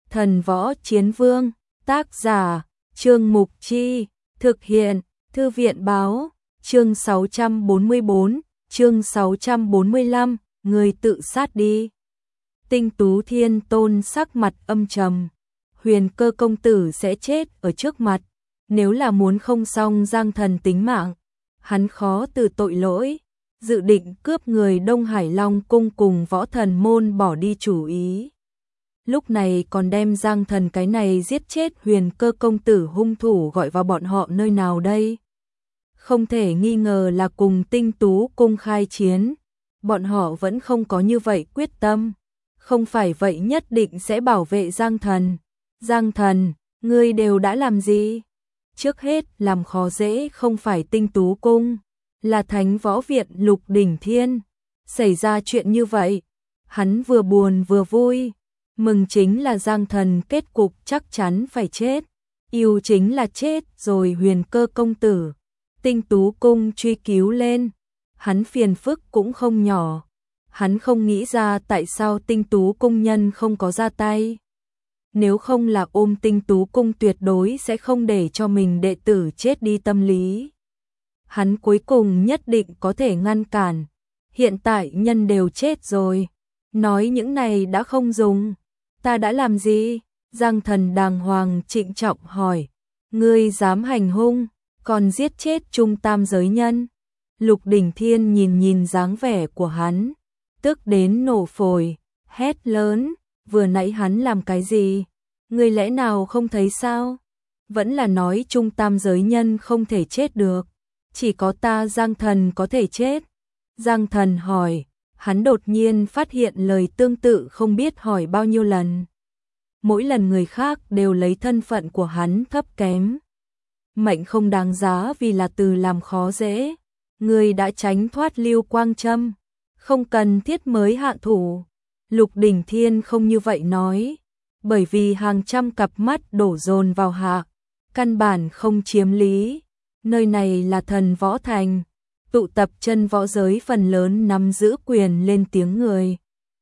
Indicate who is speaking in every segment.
Speaker 1: Thần Võ Chiến Vương, tác giả, Trương Mục Chi, thực hiện, Thư viện Báo, chương 644, chương 645, người tự sát đi. Tinh Tú Thiên Tôn sắc mặt âm trầm, Huyền Cơ công tử sẽ chết ở trước mặt, nếu là muốn không xong Giang Thần tính mạng, hắn khó từ tội lỗi, dự định cướp người Đông Hải Long cung cùng Võ Thần môn bỏ đi chủ ý. Lúc này còn đem Giang Thần cái này giết chết Huyền Cơ công tử hung thủ gọi vào bọn họ nơi nào đây? Không thể nghi ngờ là cùng Tinh Tú cung khai chiến, bọn họ vẫn không có như vậy quyết tâm, không phải vậy nhất định sẽ bảo vệ Giang Thần. Giang Thần, ngươi đều đã làm gì? Trước hết làm khó dễ không phải Tinh Tú cung, là Thánh Võ Viện Lục Đỉnh Thiên. Xảy ra chuyện như vậy, hắn vừa buồn vừa vui, mừng chính là Giang Thần kết cục chắc chắn phải chết, yêu chính là chết rồi Huyền Cơ công tử. Tinh Tú cung truy cứu lên, hắn phiền phức cũng không nhỏ, hắn không nghĩ ra tại sao Tinh Tú cung nhân không có ra tay. Nếu không là ôm Tinh Tú cung tuyệt đối sẽ không để cho mình đệ tử chết đi tâm lý. Hắn cuối cùng nhất định có thể ngăn cản, hiện tại nhân đều chết rồi, nói những này đã không dùng. Ta đã làm gì? Giang Thần đàng hoàng trịnh trọng hỏi. Ngươi dám hành hung, còn giết chết trung tam giới nhân. Lục Đỉnh Thiên nhìn dáng vẻ của hắn, tức đến nổ phổi, hét lớn, vừa nãy hắn làm cái gì? Ngươi lẽ nào không thấy sao? Vẫn là nói trung tam giới nhân không thể chết được, chỉ có ta Giang Thần có thể chết. Giang Thần hỏi, hắn đột nhiên phát hiện lời tương tự không biết hỏi bao nhiêu lần. Mỗi lần người khác đều lấy thân phận của hắn thấp kém. Mệnh không đáng giá vì là từ làm khó dễ. Người đã tránh thoát Lưu Quang Châm, không cần thiết mới hạ thủ. Lục Đỉnh Thiên không như vậy nói, bởi vì hàng trăm cặp mắt đổ dồn vào hạ, căn bản không chiếm lý. Nơi này là Thần Võ Thành, tụ tập chân võ giới phần lớn nắm giữ quyền lên tiếng người.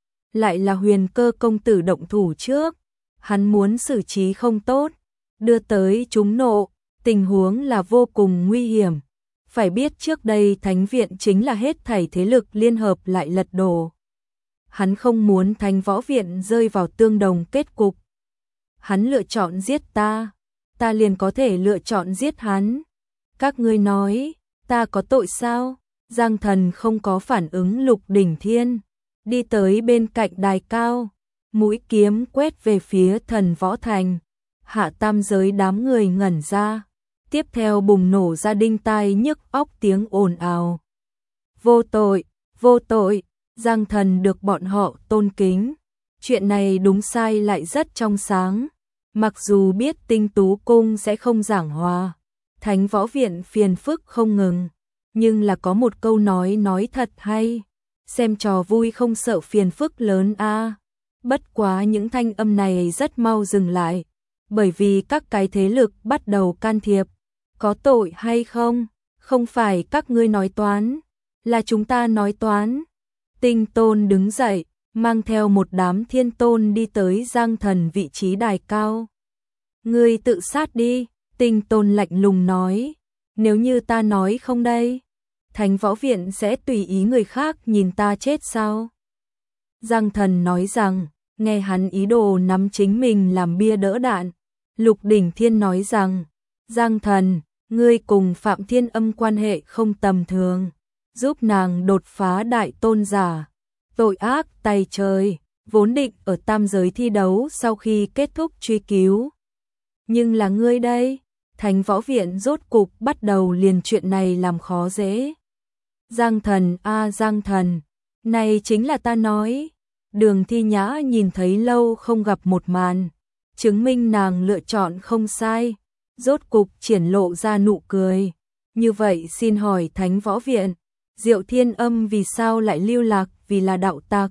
Speaker 1: Lại là Huyền Cơ công tử động thủ trước, hắn muốn xử trí không tốt, đưa tới chúng nộ, tình huống là vô cùng nguy hiểm. Phải biết trước đây Thánh Viện chính là hết thảy thế lực liên hợp lại lật đổ. Hắn không muốn Thánh Võ Viện rơi vào tương đồng kết cục. Hắn lựa chọn giết ta, ta liền có thể lựa chọn giết hắn. Các ngươi nói, ta có tội sao? Giang Thần không có phản ứng Lục Đỉnh Thiên, đi tới bên cạnh đài cao, mũi kiếm quét về phía Thần Võ Thành. Hạ tam giới đám người ngẩn ra, tiếp theo bùng nổ ra đinh tai nhức óc tiếng ồn ào. Vô tội, vô tội, Giang Thần được bọn họ tôn kính. Chuyện này đúng sai lại rất trong sáng, mặc dù biết Tinh Tú cung sẽ không giảng hòa, Thánh Võ Viện phiền phức không ngừng, nhưng là có một câu nói thật hay, xem trò vui không sợ phiền phức lớn a. Bất quá những thanh âm này rất mau dừng lại, bởi vì các cái thế lực bắt đầu can thiệp. Có tội hay không? Không phải các ngươi nói toán, là chúng ta nói toán. Tinh Tôn đứng dậy, mang theo một đám thiên tôn đi tới Giang Thần vị trí đài cao. Ngươi tự sát đi, Tinh Tôn lạnh lùng nói. Nếu như ta nói không đây, Thánh Võ Viện sẽ tùy ý người khác nhìn ta chết sao? Giang Thần nói rằng, nghe hắn ý đồ nắm chính mình làm bia đỡ đạn. Lục Đỉnh Thiên nói rằng, Giang Thần, ngươi cùng Phạm Thiên Âm quan hệ không tầm thường, giúp nàng đột phá đại tôn giả. Tội ác tày trời, vốn định ở tam giới thi đấu sau khi kết thúc truy cứu. Nhưng là ngươi đây, Thánh Võ Viện rốt cục bắt đầu liền chuyện này làm khó dễ. Giang Thần Giang Thần, này chính là ta nói. Đường Thi Nhã nhìn thấy lâu không gặp một màn, chứng minh nàng lựa chọn không sai, rốt cục triển lộ ra nụ cười. Như vậy xin hỏi Thánh Võ Viện, Diệu Thiên Âm vì sao lại lưu lạc, vì là đạo tặc?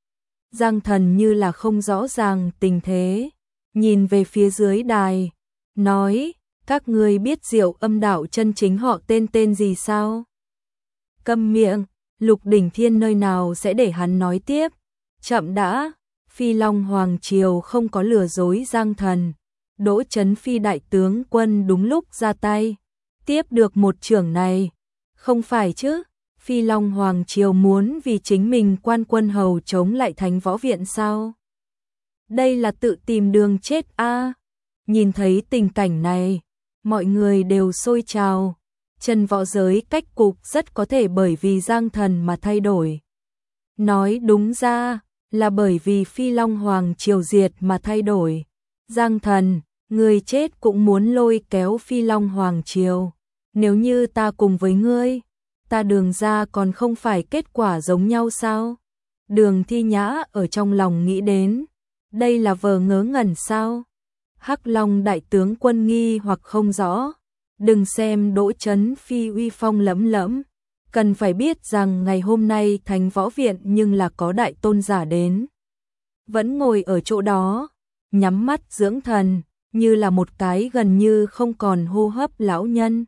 Speaker 1: Giang Thần như là không rõ ràng tình thế, nhìn về phía dưới đài, nói, các ngươi biết Diệu Âm đạo chân chính họ tên gì sao? Câm miệng, Lục Đỉnh Thiên nơi nào sẽ để hắn nói tiếp. Chậm đã, Phi Long Hoàng Triều không có lừa dối Giang Thần. Đỗ Chấn Phi đại tướng quân đúng lúc ra tay, tiếp được một chưởng này. Không phải chứ, Phi Long Hoàng Triều muốn vì chính mình quan quân hầu chống lại Thánh Võ Viện sao? Đây là tự tìm đường chết a. Nhìn thấy tình cảnh này, mọi người đều sôi trào. Chân võ giới cách cục rất có thể bởi vì Giang Thần mà thay đổi. Nói đúng ra là bởi vì Phi Long Hoàng Triều diệt mà thay đổi. Giang Thần, người chết cũng muốn lôi kéo Phi Long Hoàng Triều. Nếu như ta cùng với ngươi, ta Đường ra còn không phải kết quả giống nhau sao? Đường Thi Nhã ở trong lòng nghĩ đến, đây là vờ ngớ ngẩn sao? Hắc Long đại tướng quân nghi hoặc không rõ. Đừng xem Đỗ Chấn Phi uy phong lẫm lẫm, cần phải biết rằng ngày hôm nay Thánh Võ Viện nhưng là có đại tôn giả đến. Vẫn ngồi ở chỗ đó, nhắm mắt dưỡng thần, như là một cái gần như không còn hô hấp lão nhân.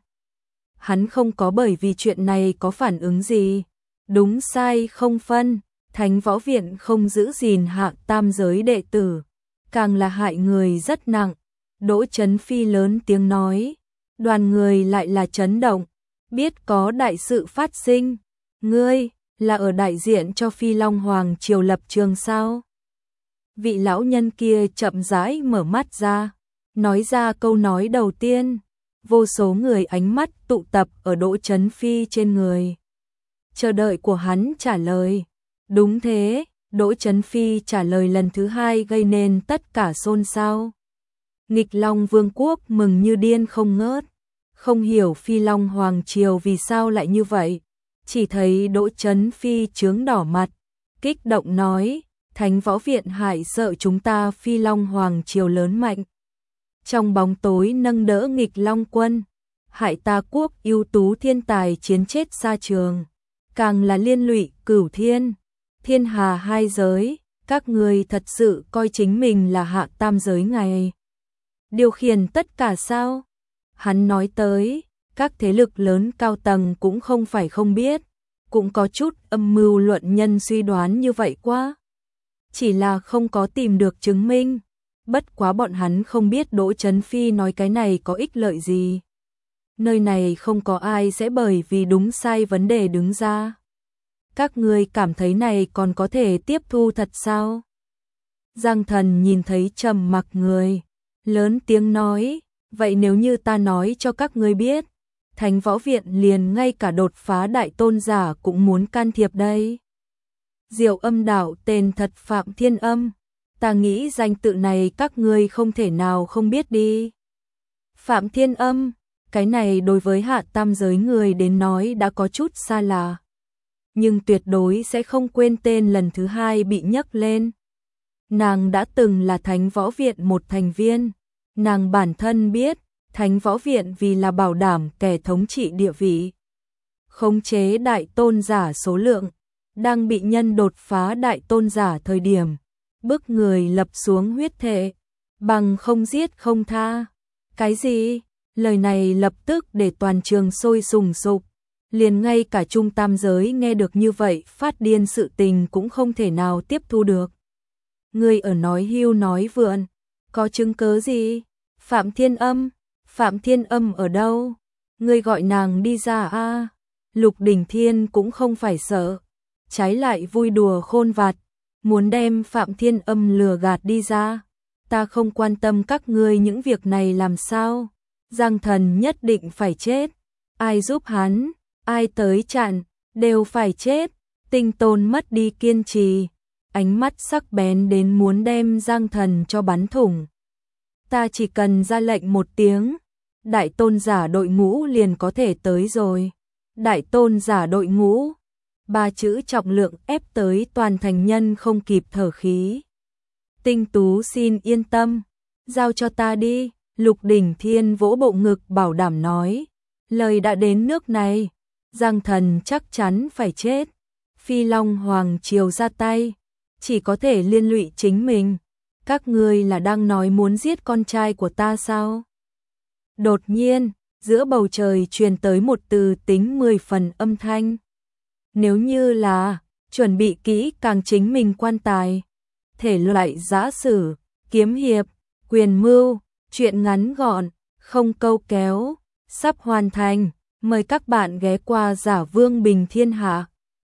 Speaker 1: Hắn không có bởi vì chuyện này có phản ứng gì, đúng sai không phân, Thánh Võ Viện không giữ gìn hạ tam giới đệ tử, càng là hại người rất nặng. Đỗ Chấn Phi lớn tiếng nói, đoàn người lại là chấn động, biết có đại sự phát sinh. Ngươi là ở đại diện cho Phi Long Hoàng Triều lập trường sao? Vị lão nhân kia chậm rãi mở mắt ra, nói ra câu nói đầu tiên. Vô số người ánh mắt tụ tập ở Đỗ Chấn Phi trên người, chờ đợi của hắn trả lời. Đúng thế, Đỗ Chấn Phi trả lời lần thứ hai gây nên tất cả xôn xao. Nghịch Long Vương quốc mừng như điên không ngớt, không hiểu Phi Long Hoàng Triều vì sao lại như vậy. Chỉ thấy Đỗ Chấn Phi chướng đỏ mặt, kích động nói, Thánh Võ Viện hại sợ chúng ta Phi Long Hoàng Triều lớn mạnh. Trong bóng tối nâng đỡ nghịch Long quân, hại ta quốc ưu tú thiên tài chiến chết xa trường, càng là liên lụy cửu thiên, thiên hà hai giới, các người thật sự coi chính mình là hạ tam giới ngày điều khiển tất cả sao? Hắn nói tới, các thế lực lớn cao tầng cũng không phải không biết, cũng có chút âm mưu luận nhân suy đoán như vậy quá. Chỉ là không có tìm được chứng minh, bất quá bọn hắn không biết Đỗ Chấn Phi nói cái này có ích lợi gì. Nơi này không có ai sẽ bởi vì đúng sai vấn đề đứng ra. Các ngươi cảm thấy này còn có thể tiếp thu thật sao? Giang Thần nhìn thấy trầm mặc người, lớn tiếng nói, vậy nếu như ta nói cho các ngươi biết, Thánh Võ Viện liền ngay cả đột phá đại tôn giả cũng muốn can thiệp đây. Diệu Âm đạo tên thật Phạm Thiên Âm, ta nghĩ danh tự này các ngươi không thể nào không biết đi. Phạm Thiên Âm, cái này đối với hạ tam giới người đến nói đã có chút xa lạ, nhưng tuyệt đối sẽ không quên tên lần thứ hai bị nhắc lên. Nàng đã từng là Thánh Võ Viện một thành viên, nàng bản thân biết, Thánh Võ Viện vì là bảo đảm kẻ thống trị địa vị, khống chế đại tôn giả số lượng, đang bị nhân đột phá đại tôn giả thời điểm, bức người lập xuống huyết thệ, bằng không giết không tha. Cái gì? Lời này lập tức để toàn trường sôi sùng sục, liền ngay cả trung tam giới nghe được như vậy phát điên sự tình cũng không thể nào tiếp thu được. Ngươi ở nói hưu nói vượn, có chứng cớ gì? Phạm Thiên Âm ở đâu? Ngươi gọi nàng đi ra a. Lục Đình Thiên cũng không phải sợ, trái lại vui đùa khôn vặt, muốn đem Phạm Thiên Âm lừa gạt đi ra. Ta không quan tâm các ngươi những việc này làm sao. Giang Thần nhất định phải chết, ai giúp hắn, ai tới chặn, đều phải chết. Tinh Tôn mất đi kiên trì, ánh mắt sắc bén đến muốn đem Giang Thần cho bắn thủng. Ta chỉ cần ra lệnh một tiếng, đại tôn giả đội ngũ liền có thể tới rồi. Đại tôn giả đội ngũ, ba chữ trọng lượng ép tới toàn thành nhân không kịp thở khí. Tinh Tú xin yên tâm, giao cho ta đi. Lục Đỉnh Thiên vỗ bộ ngực bảo đảm nói, lời đã đến nước này, Giang Thần chắc chắn phải chết. Phi Long Hoàng Triều ra tay, chỉ có thể liên lụy chính mình. Các ngươi là đang nói muốn giết con trai của ta sao? Đột nhiên, giữa bầu trời truyền tới một từ tính 10 phần âm thanh. Nếu như là chuẩn bị kỹ càng chính mình quan tài, thể loại giã sử, kiếm hiệp, quyền mưu, truyện ngắn gọn, không câu kéo, sắp hoàn thành. Mời các bạn ghé qua Giả Vương Bình Thiên Hạ.